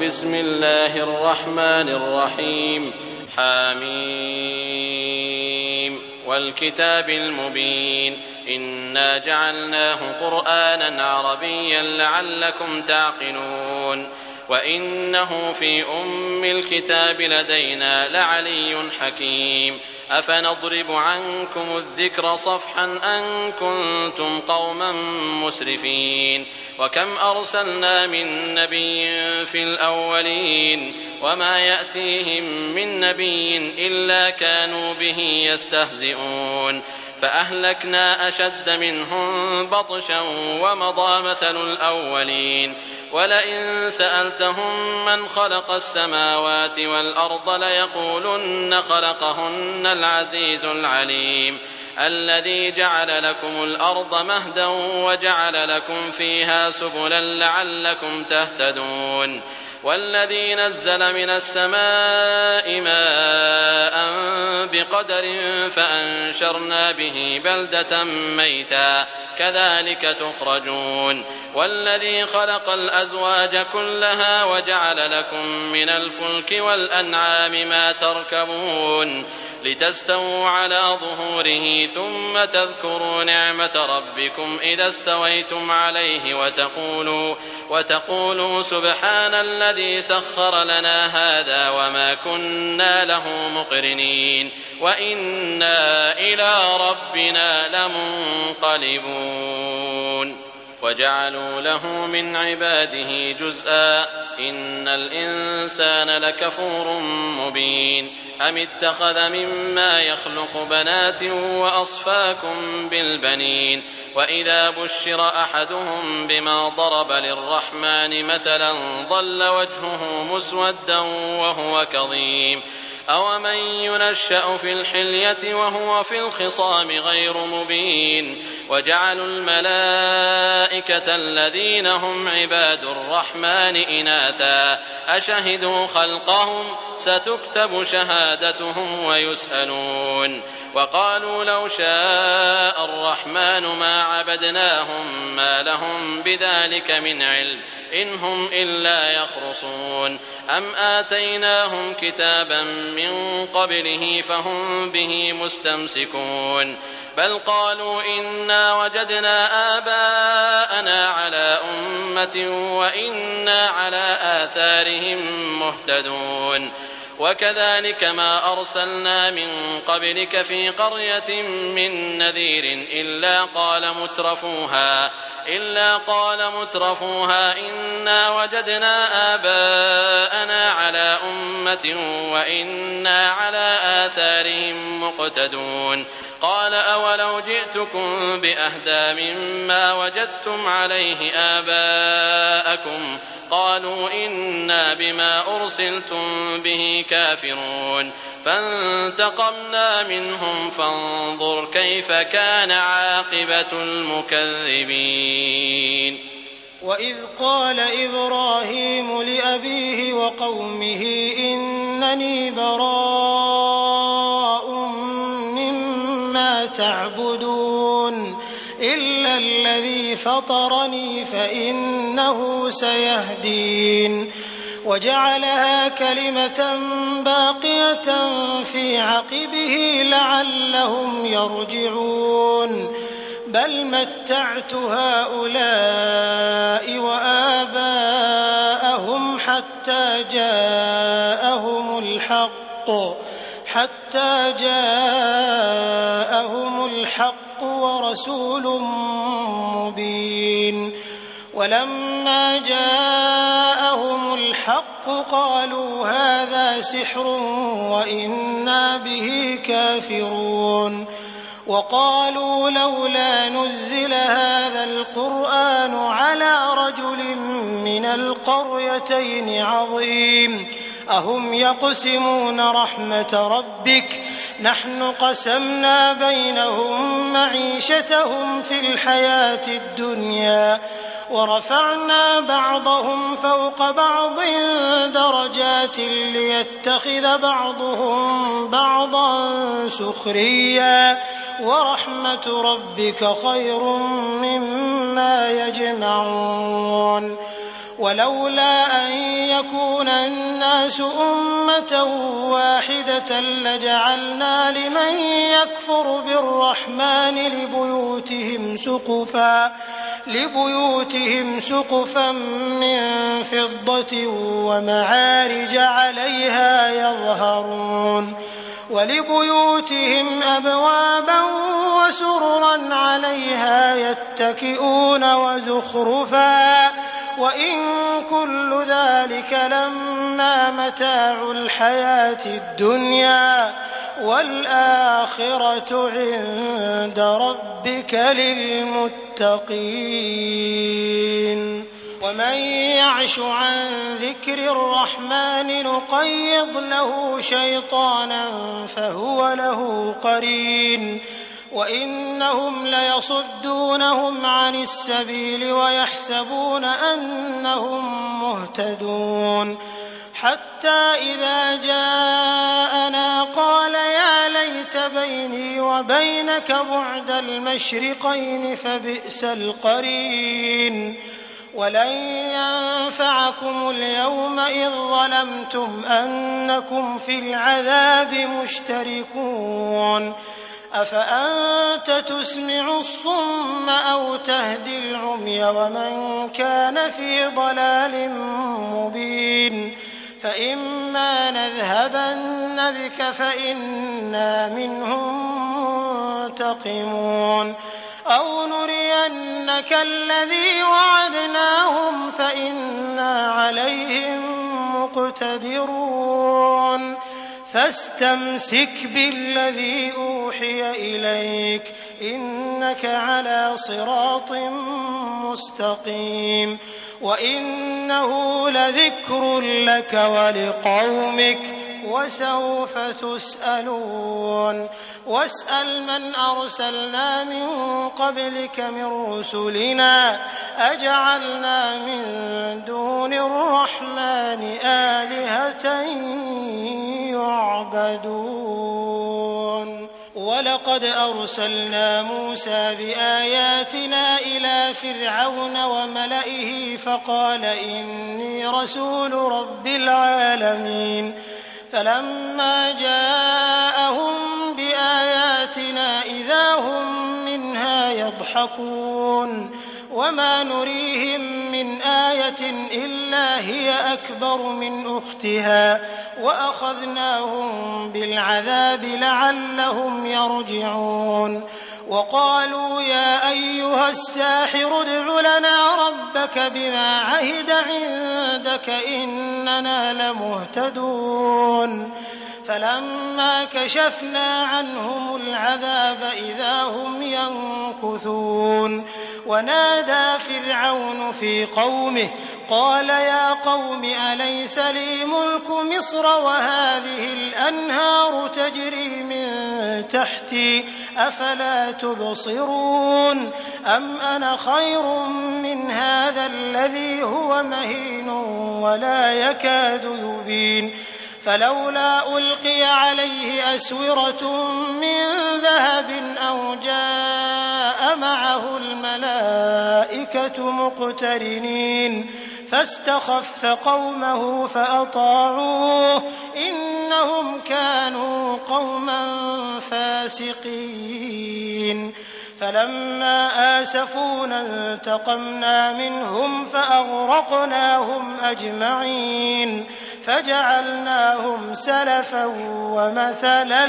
بسم الله الرحمن الرحيم حميم والكتاب المبين إنا جعلناه قرآنا عربيا لعلكم تعقلون وإنه في أم الكتاب لدينا لعلي حكيم أفنضرب عنكم الذكر صفحا أن كنتم قوما مسرفين وكم أرسلنا من نبي في الأولين وما يأتيهم من نبي إلا كانوا به يستهزئون فأهلكنا أشد منهم بطشا ومضى مثل الأولين ولئن سألتهم من خلق السماوات والأرض ليقولن خلقهن العزيز العليم الذي جعل لكم الأرض مهدا وجعل لكم فيها سبلا لعلكم تهتدون والذي نزل من السماء ماء بقدر فأنشرنا به بلدة ميتا كذلك تخرجون والذي خلق الأزواج كلها وجعل لكم من الفلك والأنعام ما تركبون لتستووا على ظهوره ثم تذكروا نعمة ربكم إذا استويتم عليه وتقولوا سبحان الذي سخر لنا هذا وما كنا له مقرنين وإنا إلى ربنا لمنقلبون وجعلوا له من عباده جزءا إن الإنسان لكفور مبين أم اتخذ مما يخلق بنات وأصفاكم بالبنين وإذا بشر أحدهم بما ضرب للرحمن مثلا ظل وجهه مسودا وهو كظيم أومن ينشأ في الحلية وهو في الخصام غير مبين وجعلوا الملائكة الذين هم عباد الرحمن إناثا أشهدوا خلقهم ستكتب شهادتهم ويسألون وقالوا لو شاء الرحمن ما عبدناهم ما لهم بذلك من علم إن هم إلا يخرصون أم آتيناهم كتابا من قبله فهم به مستمسكون بل قالوا إنا وجدنا آباءنا على أمة وإنا على آثارهم مهتدون وكذلك ما أرسلنا من قبلك في قرية من نذير إلا قال مترفوها إنا وجدنا آباءنا على أمة وإنا على آثارهم مقتدون قال أولو جئتكم بأهدى مما وجدتم عليه آباءكم قالوا إنا بما أرسلتم به كافرون فانتقمنا منهم فانظر كيف كان عاقبة المكذبين وإذ قال إبراهيم لأبيه وقومه إنني براء مما تعبدون إلا الذي فطرني فإنه سيهدين وجعلها كلمة باقية في عقبه لعلهم يرجعون بل متعت هؤلاء وآباءهم حتى جاءهم الحق ورسول مبين ولما جاءهم الحق قالوا هذا سحر وإنا به كافرون وقالوا لولا نزل هذا القرآن على رجل من القريتين عظيم أهم يقسمون رحمة ربك نحن قسمنا بينهم معيشتهم في الحياة الدنيا ورفعنا بعضهم فوق بعض درجات ليتخذ بعضهم بعضا سخريا ورحمة ربك خير مما يجمعون ولولا أن يكون الناس أمة واحدة لجعلنا لمن يكفر بالرحمن لبيوتهم سقفا من فضة ومعارج عليها يظهرون ولبيوتهم أبوابا وسررا عليها يتكئون وزخرفا وإن كل ذلك لما متاع الحياة الدنيا والآخرة عند ربك للمتقين ومن يعش عن ذكر الرحمن نقيض له شيطانا فهو له قرين وإنهم ليصدونهم عن السبيل ويحسبون أنهم مهتدون حتى إذا جاءنا قال يا ليت بيني وبينك بعد المشرقين فبئس القرين ولن ينفعكم اليوم إذ ظلمتم أنكم في العذاب مشتركون أفأنت تسمع الصم أو تهدي العمي ومن كان في ضلال مبين فإما نذهبن بك فإنا منهم منتقمون أو نرينك الذي وعدناهم فإنا عليهم مقتدرون فاستمسك بالذي أوحي إليك إنك على صراط مستقيم وإنه لذكر لك ولقومك وسوف تسألون واسأل من أرسلنا من قبلك من رسلنا أجعلنا من دون الرحمن آلهة يعبدون ولقد أرسلنا موسى بآياتنا إلى فرعون وملئه فقال إني رسول رب العالمين فلما جاءهم بآياتنا إذا هم منها يضحكون وما نريهم من آية إلا هي أكبر من أختها وأخذناهم بالعذاب لعلهم يرجعون وقالوا يا أيها الساحر ادع لنا ربك بما عهد عندك إننا لمهتدون فلما كشفنا عنهم العذاب إذا هم ينكثون ونادى فرعون في قومه قال يا قوم أليس لي ملك مصر وهذه الأنهار تجري من تحتي أفلا تبصرون أم أنا خير من هذا الذي هو مهين ولا يكاد يبين فلولا ألقي عليه أسورة من ذهب أو جاء معه الملائكة مقترنين فاستخف قومه فأطاعوه إنهم كانوا قوما فاسقين فلما آسفونا انتقمنا منهم فأغرقناهم أجمعين فجعلناهم سلفا ومثلا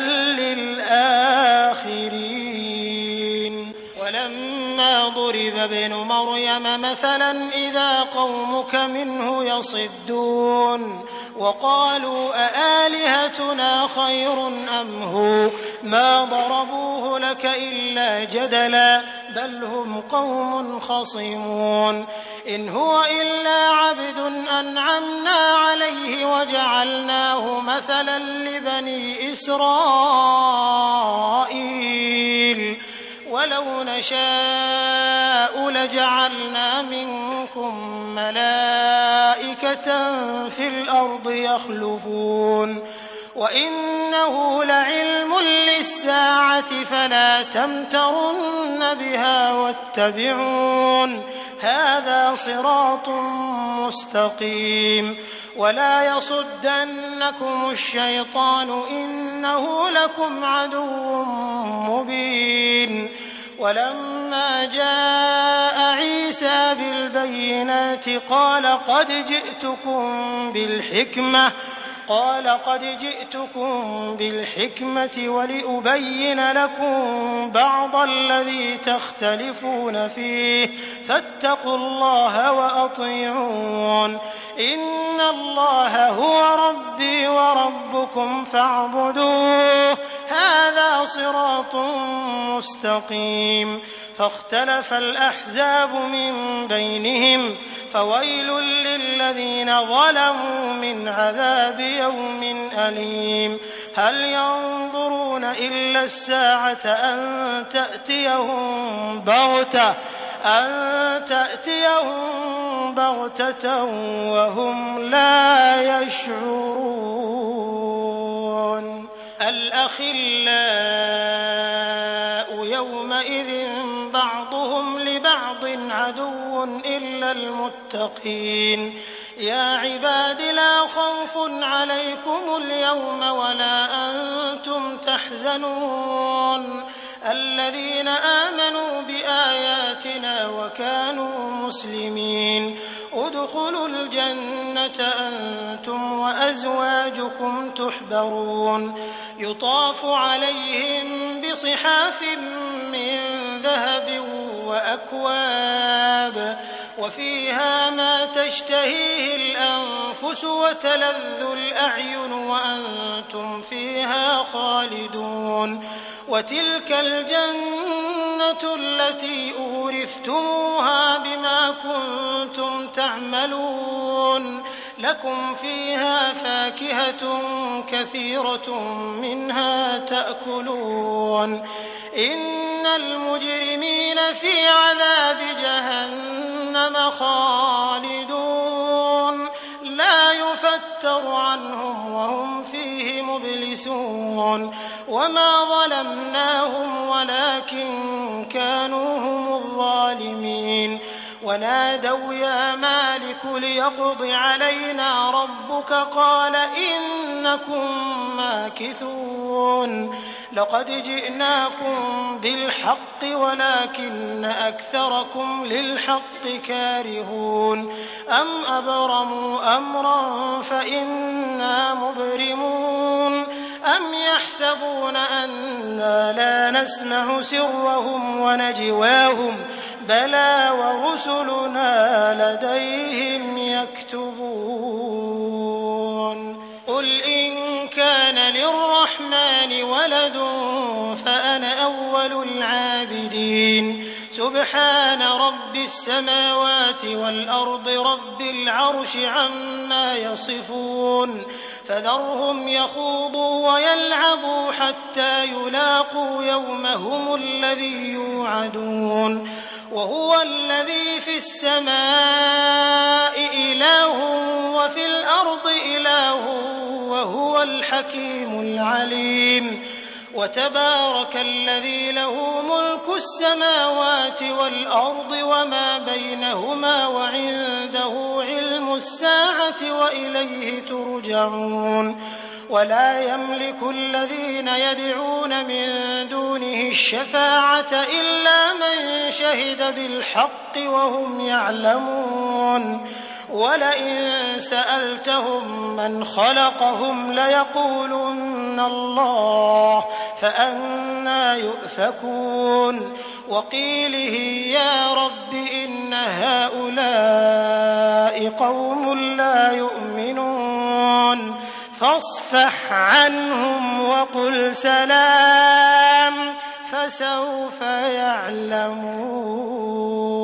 للآخرين ولما ضرب ابن مريم مثلا إذا قومك منه يصدون وقالوا أآلهتنا خير أم هو ما ضربوه لك إلا جدلا بل هم قوم خصمون إن هو إلا عبد أنعمنا عليه وجعلناه مثلا لبني إسرائيل ولو نشاء لجعلنا منكم ملائكة في الأرض يخلفون وإنه لعلم للساعة فلا تمترن بها واتبعون هذا صراط مستقيم ولا يصدنكم الشيطان إنه لكم عدو مبين ولما جاء عيسى بالبينات قال قد جئتكم بالحكمة ولأبين لكم بعض الذي تختلفون فيه فاتقوا الله وأطيعون إن الله هو ربي وربكم فاعبدوه هذا صراط مستقيم فاختلف الأحزاب من بينهم فويل للذين ظلموا من عذاب يوم أليم هل ينظرون إلا الساعة أن تأتيهم بغتة وهم لا يشعرون الأخلاء يومئذ بعضهم لبعض عدو إلا المتقين يا عباد لا خوف عليكم اليوم ولا أنتم تحزنون الذين آمنوا بآياتنا وكانوا مسلمين ادخلوا الجنة أنتم وأزواجكم تحبرون يطاف عليهم بصحاف من ذهب وأكواب وفيها ما تشتهيه الأنفس وتلذ الأعين وأنتم فيها خالدون وتلك الجنة التي أورثتموها بما كنتم تعملون لكم فيها فاكهة كثيرة منها تأكلون إن المجرمين في عذاب جهنم خالدون لا يفتر عنهم وهم فيه مبلسون وما ظلمناهم ولكن كانوا هم الظالمين ونادوا يا مالك ليقض علينا ربك قال إنكم ماكثون لقد جئناكم بالحق ولكن أكثركم للحق كارهون أم أبرموا أمرا فإنا مبرمون أم يحسبون أنا لا نسمع سرهم ونجواهم بلى ورسلنا لديهم يكتبون قل إن كان للرحمن ولد فأنا أول العابدين سبحان رب السماوات والأرض رب العرش عما يصفون فذرهم يخوضوا ويلعبوا حتى يلاقوا يومهم الذي يوعدون وهو الذي في السماء إله وفي الأرض إله وهو الحكيم العليم وتبارك الذي له ملك السماوات والأرض وما بينهما وعنده علم الساعة وإليه ترجعون ولا يملك الذين يدعون من دونه الشفاعة إلا من شهد بالحق وهم يعلمون ولئن سألتهم من خلقهم ليقولن الله فأنى يؤفكون وقيله يا رب إن هؤلاء قوم لا يؤمنون فاصفح عنهم وقل سلام فسوف يعلمون